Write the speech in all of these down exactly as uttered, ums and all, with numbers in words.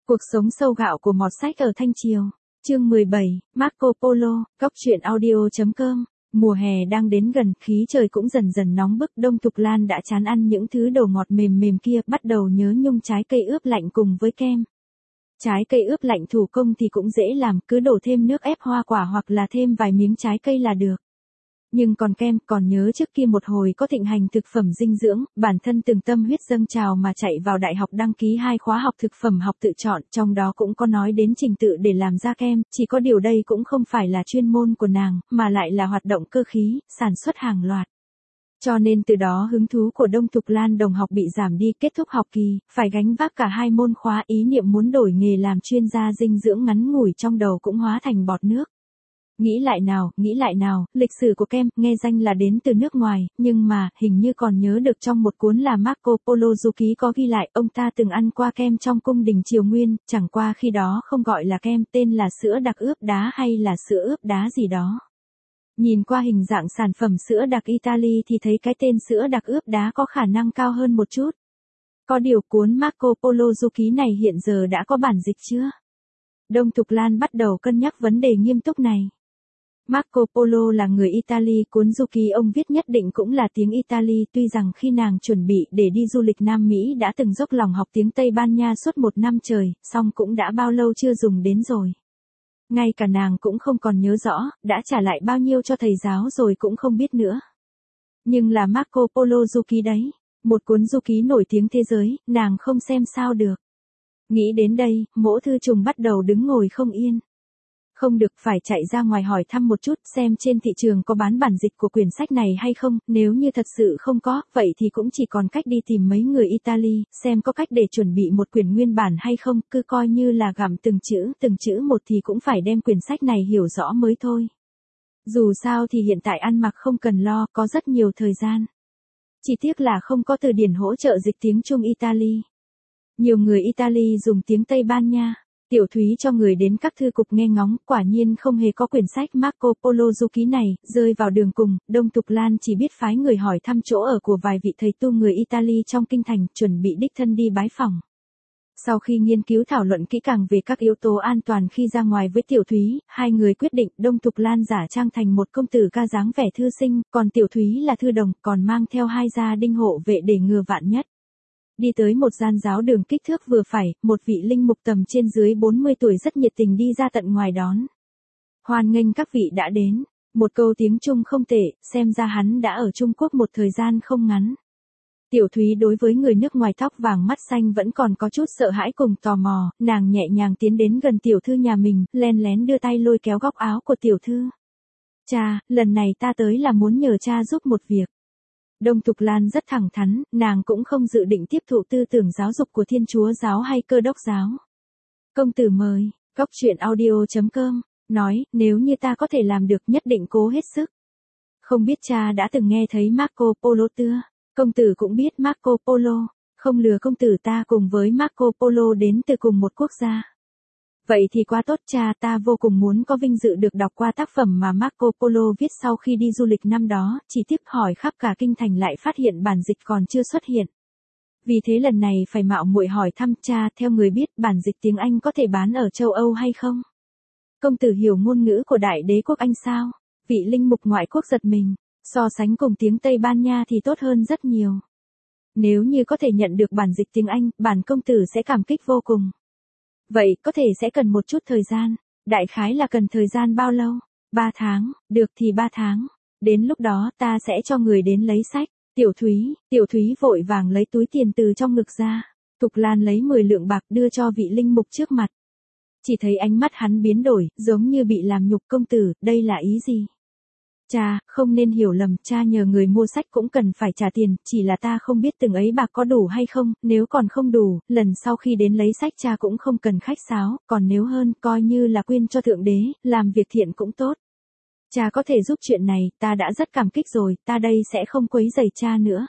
Cuộc sống sâu gạo của mọt sách ở Thanh Triều. Chương mười bảy, Marco Polo, góc truyện audio chấm com. Mùa hè đang đến gần, khí trời cũng dần dần nóng bức. Đông Thục Lan đã chán ăn những thứ đồ ngọt mềm mềm kia, bắt đầu nhớ nhung trái cây ướp lạnh cùng với kem. Trái cây ướp lạnh thủ công thì cũng dễ làm, cứ đổ thêm nước ép hoa quả hoặc là thêm vài miếng trái cây là được. Nhưng còn kem, còn nhớ trước kia một hồi có thịnh hành thực phẩm dinh dưỡng, bản thân từng tâm huyết dâng trào mà chạy vào đại học đăng ký hai khóa học thực phẩm học tự chọn, trong đó cũng có nói đến trình tự để làm ra kem, chỉ có điều đây cũng không phải là chuyên môn của nàng, mà lại là hoạt động cơ khí, sản xuất hàng loạt. Cho nên từ đó hứng thú của Đông Thục Lan đồng học bị giảm đi, kết thúc học kỳ, phải gánh vác cả hai môn khóa, ý niệm muốn đổi nghề làm chuyên gia dinh dưỡng ngắn ngủi trong đầu cũng hóa thành bọt nước. Nghĩ lại nào, nghĩ lại nào, lịch sử của kem, nghe danh là đến từ nước ngoài, nhưng mà, hình như còn nhớ được trong một cuốn là Marco Polo du ký có ghi lại, ông ta từng ăn qua kem trong cung đình Triều Nguyên, chẳng qua khi đó không gọi là kem, tên là sữa đặc ướp đá hay là sữa ướp đá gì đó. Nhìn qua hình dạng sản phẩm sữa đặc Italy thì thấy cái tên sữa đặc ướp đá có khả năng cao hơn một chút. Có điều cuốn Marco Polo du ký này hiện giờ đã có bản dịch chưa? Đông Thục Lan bắt đầu cân nhắc vấn đề nghiêm túc này. Marco Polo là người Italy, cuốn du ký ông viết nhất định cũng là tiếng Italy, tuy rằng khi nàng chuẩn bị để đi du lịch Nam Mỹ đã từng dốc lòng học tiếng Tây Ban Nha suốt một năm trời, song cũng đã bao lâu chưa dùng đến rồi. Ngay cả nàng cũng không còn nhớ rõ, đã trả lại bao nhiêu cho thầy giáo rồi cũng không biết nữa. Nhưng là Marco Polo du ký đấy, một cuốn du ký nổi tiếng thế giới, nàng không xem sao được. Nghĩ đến đây, Mỗ Thư Trùng bắt đầu đứng ngồi không yên. Không được, phải chạy ra ngoài hỏi thăm một chút xem trên thị trường có bán bản dịch của quyển sách này hay không, nếu như thật sự không có, vậy thì cũng chỉ còn cách đi tìm mấy người Italy, xem có cách để chuẩn bị một quyển nguyên bản hay không, cứ coi như là gặm từng chữ, từng chữ một thì cũng phải đem quyển sách này hiểu rõ mới thôi. Dù sao thì hiện tại ăn mặc không cần lo, có rất nhiều thời gian. Chỉ tiếc là không có từ điển hỗ trợ dịch tiếng Trung Italy. Nhiều người Italy dùng tiếng Tây Ban Nha. Tiểu Thúy cho người đến các thư cục nghe ngóng, quả nhiên không hề có quyển sách Marco Polo du ký này, rơi vào đường cùng, Đông Thục Lan chỉ biết phái người hỏi thăm chỗ ở của vài vị thầy tu người Italy trong kinh thành, chuẩn bị đích thân đi bái phỏng. Sau khi nghiên cứu thảo luận kỹ càng về các yếu tố an toàn khi ra ngoài với Tiểu Thúy, hai người quyết định Đông Thục Lan giả trang thành một công tử ca dáng vẻ thư sinh, còn Tiểu Thúy là thư đồng, còn mang theo hai gia đinh hộ vệ để ngừa vạn nhất. Đi tới một gian giáo đường kích thước vừa phải, một vị linh mục tầm trên dưới bốn mươi tuổi rất nhiệt tình đi ra tận ngoài đón. Hoan nghênh các vị đã đến, một câu tiếng Trung không tệ, xem ra hắn đã ở Trung Quốc một thời gian không ngắn. Tiểu Thúy đối với người nước ngoài tóc vàng mắt xanh vẫn còn có chút sợ hãi cùng tò mò, nàng nhẹ nhàng tiến đến gần tiểu thư nhà mình, len lén đưa tay lôi kéo góc áo của tiểu thư. Cha, lần này ta tới là muốn nhờ cha giúp một việc. Đông Thục Lan rất thẳng thắn, nàng cũng không dự định tiếp thụ tư tưởng giáo dục của Thiên Chúa giáo hay Cơ đốc giáo. Công tử mời, góc truyện audio chấm com, nói, nếu như ta có thể làm được nhất định cố hết sức. Không biết cha đã từng nghe thấy Marco Polo chưa? Công tử cũng biết Marco Polo, không lừa công tử, ta cùng với Marco Polo đến từ cùng một quốc gia. Vậy thì quá tốt, cha, ta vô cùng muốn có vinh dự được đọc qua tác phẩm mà Marco Polo viết sau khi đi du lịch năm đó, chỉ tiếp hỏi khắp cả kinh thành lại phát hiện bản dịch còn chưa xuất hiện. Vì thế lần này phải mạo muội hỏi thăm cha, theo người biết bản dịch tiếng Anh có thể bán ở châu Âu hay không? Công tử hiểu ngôn ngữ của Đại Đế quốc Anh sao? Vị linh mục ngoại quốc giật mình, so sánh cùng tiếng Tây Ban Nha thì tốt hơn rất nhiều. Nếu như có thể nhận được bản dịch tiếng Anh, bản công tử sẽ cảm kích vô cùng. Vậy, có thể sẽ cần một chút thời gian, đại khái là cần thời gian bao lâu? Ba tháng, được thì ba tháng. Đến lúc đó ta sẽ cho người đến lấy sách. Tiểu Thúy, Tiểu Thúy vội vàng lấy túi tiền từ trong ngực ra. Thục Lan lấy mười lượng bạc đưa cho vị linh mục trước mặt. Chỉ thấy ánh mắt hắn biến đổi, giống như bị làm nhục. Công tử, đây là ý gì? Cha, không nên hiểu lầm, cha nhờ người mua sách cũng cần phải trả tiền, chỉ là ta không biết từng ấy bạc có đủ hay không, nếu còn không đủ, lần sau khi đến lấy sách cha cũng không cần khách sáo, còn nếu hơn, coi như là quyên cho Thượng Đế, làm việc thiện cũng tốt. Cha có thể giúp chuyện này, ta đã rất cảm kích rồi, ta đây sẽ không quấy rầy cha nữa.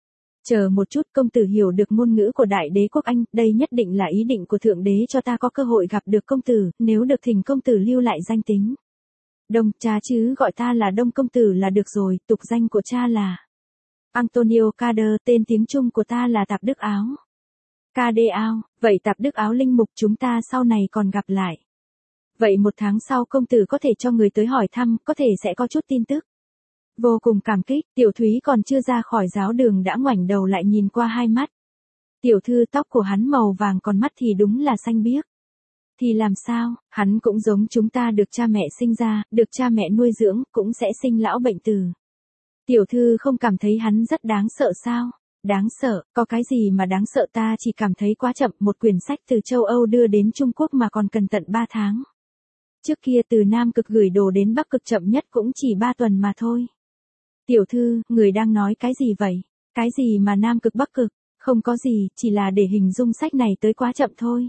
Chờ một chút, công tử hiểu được ngôn ngữ của Đại Đế quốc Anh, đây nhất định là ý định của Thượng Đế cho ta có cơ hội gặp được công tử, nếu được thỉnh công tử lưu lại danh tính. Đông, cha chứ gọi ta là Đông công tử là được rồi, tục danh của cha là Antonio Cader, tên tiếng Trung của ta là Tạp Đức Áo. ca đê ao, vậy Tạp Đức Áo Linh Mục chúng ta sau này còn gặp lại. Vậy một tháng sau công tử có thể cho người tới hỏi thăm, có thể sẽ có chút tin tức. Vô cùng cảm kích, Tiểu Thúy còn chưa ra khỏi giáo đường đã ngoảnh đầu lại nhìn qua hai mắt. Tiểu thư tóc của hắn màu vàng còn mắt thì đúng là xanh biếc. Thì làm sao, hắn cũng giống chúng ta được cha mẹ sinh ra, được cha mẹ nuôi dưỡng, cũng sẽ sinh lão bệnh tử. Tiểu thư không cảm thấy hắn rất đáng sợ sao? Đáng sợ, có cái gì mà đáng sợ, ta chỉ cảm thấy quá chậm, một quyển sách từ châu Âu đưa đến Trung Quốc mà còn cần tận ba tháng. Trước kia từ Nam Cực gửi đồ đến Bắc Cực chậm nhất cũng chỉ ba tuần mà thôi. Tiểu thư, người đang nói cái gì vậy? Cái gì mà Nam Cực Bắc Cực? Không có gì, chỉ là để hình dung sách này tới quá chậm thôi.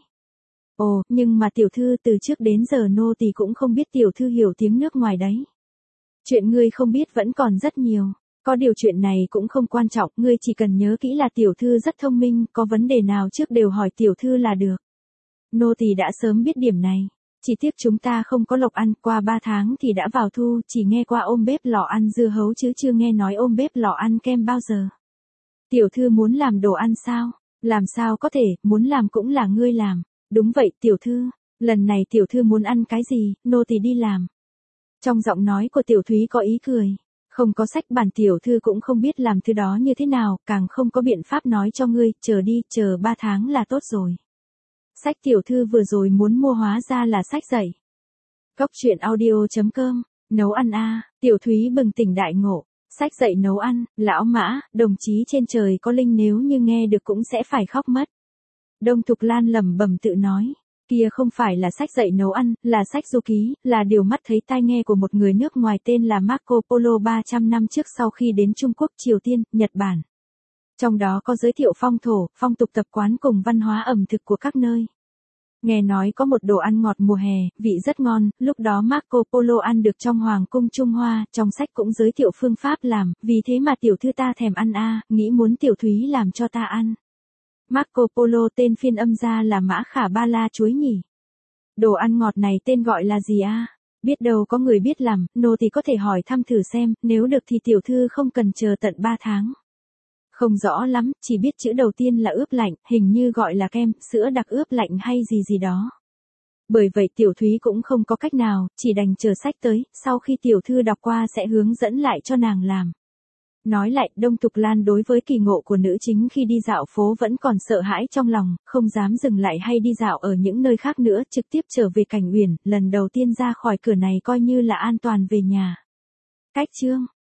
Ồ, nhưng mà tiểu thư từ trước đến giờ nô tỳ cũng không biết tiểu thư hiểu tiếng nước ngoài đấy. Chuyện ngươi không biết vẫn còn rất nhiều. Có điều chuyện này cũng không quan trọng, ngươi chỉ cần nhớ kỹ là tiểu thư rất thông minh, có vấn đề nào trước đều hỏi tiểu thư là được. Nô tỳ đã sớm biết điểm này. Chỉ tiếc chúng ta không có lộc ăn, qua ba tháng thì đã vào thu, chỉ nghe qua ôm bếp lò ăn dưa hấu chứ chưa nghe nói ôm bếp lò ăn kem bao giờ. Tiểu thư muốn làm đồ ăn sao? Làm sao có thể, muốn làm cũng là ngươi làm. Đúng vậy tiểu thư, lần này tiểu thư muốn ăn cái gì, nô tỳ đi làm. Trong giọng nói của Tiểu Thúy có ý cười. Không có sách bản tiểu thư cũng không biết làm thứ đó như thế nào, càng không có biện pháp nói cho ngươi, chờ đi, chờ ba tháng là tốt rồi. Sách tiểu thư vừa rồi muốn mua hóa ra là sách dạy. Cốc truyện audio chấm com, nấu ăn a, Tiểu Thúy bừng tỉnh đại ngộ. Sách dạy nấu ăn, lão Mã, đồng chí trên trời có linh, nếu như nghe được cũng sẽ phải khóc mất. Đông Thục Lan lẩm bẩm tự nói, kia không phải là sách dạy nấu ăn, là sách du ký, là điều mắt thấy tai nghe của một người nước ngoài tên là Marco Polo ba trăm năm trước sau khi đến Trung Quốc, Triều Tiên, Nhật Bản. Trong đó có giới thiệu phong thổ, phong tục tập quán cùng văn hóa ẩm thực của các nơi. Nghe nói có một đồ ăn ngọt mùa hè, vị rất ngon, lúc đó Marco Polo ăn được trong Hoàng cung Trung Hoa, trong sách cũng giới thiệu phương pháp làm, vì thế mà tiểu thư ta thèm ăn a, nghĩ muốn Tiểu Thúy làm cho ta ăn. Marco Polo tên phiên âm ra là Mã Khả Ba La chuối nhỉ. Đồ ăn ngọt này tên gọi là gì a? Biết đâu có người biết làm, nô thì có thể hỏi thăm thử xem, nếu được thì tiểu thư không cần chờ tận ba tháng. Không rõ lắm, chỉ biết chữ đầu tiên là ướp lạnh, hình như gọi là kem, sữa đặc ướp lạnh hay gì gì đó. Bởi vậy Tiểu Thúy cũng không có cách nào, chỉ đành chờ sách tới, sau khi tiểu thư đọc qua sẽ hướng dẫn lại cho nàng làm. Nói lại, Đông Thục Lan đối với kỳ ngộ của nữ chính khi đi dạo phố vẫn còn sợ hãi trong lòng, không dám dừng lại hay đi dạo ở những nơi khác nữa, trực tiếp trở về Cảnh Uyển, lần đầu tiên ra khỏi cửa này coi như là an toàn về nhà. Cách chương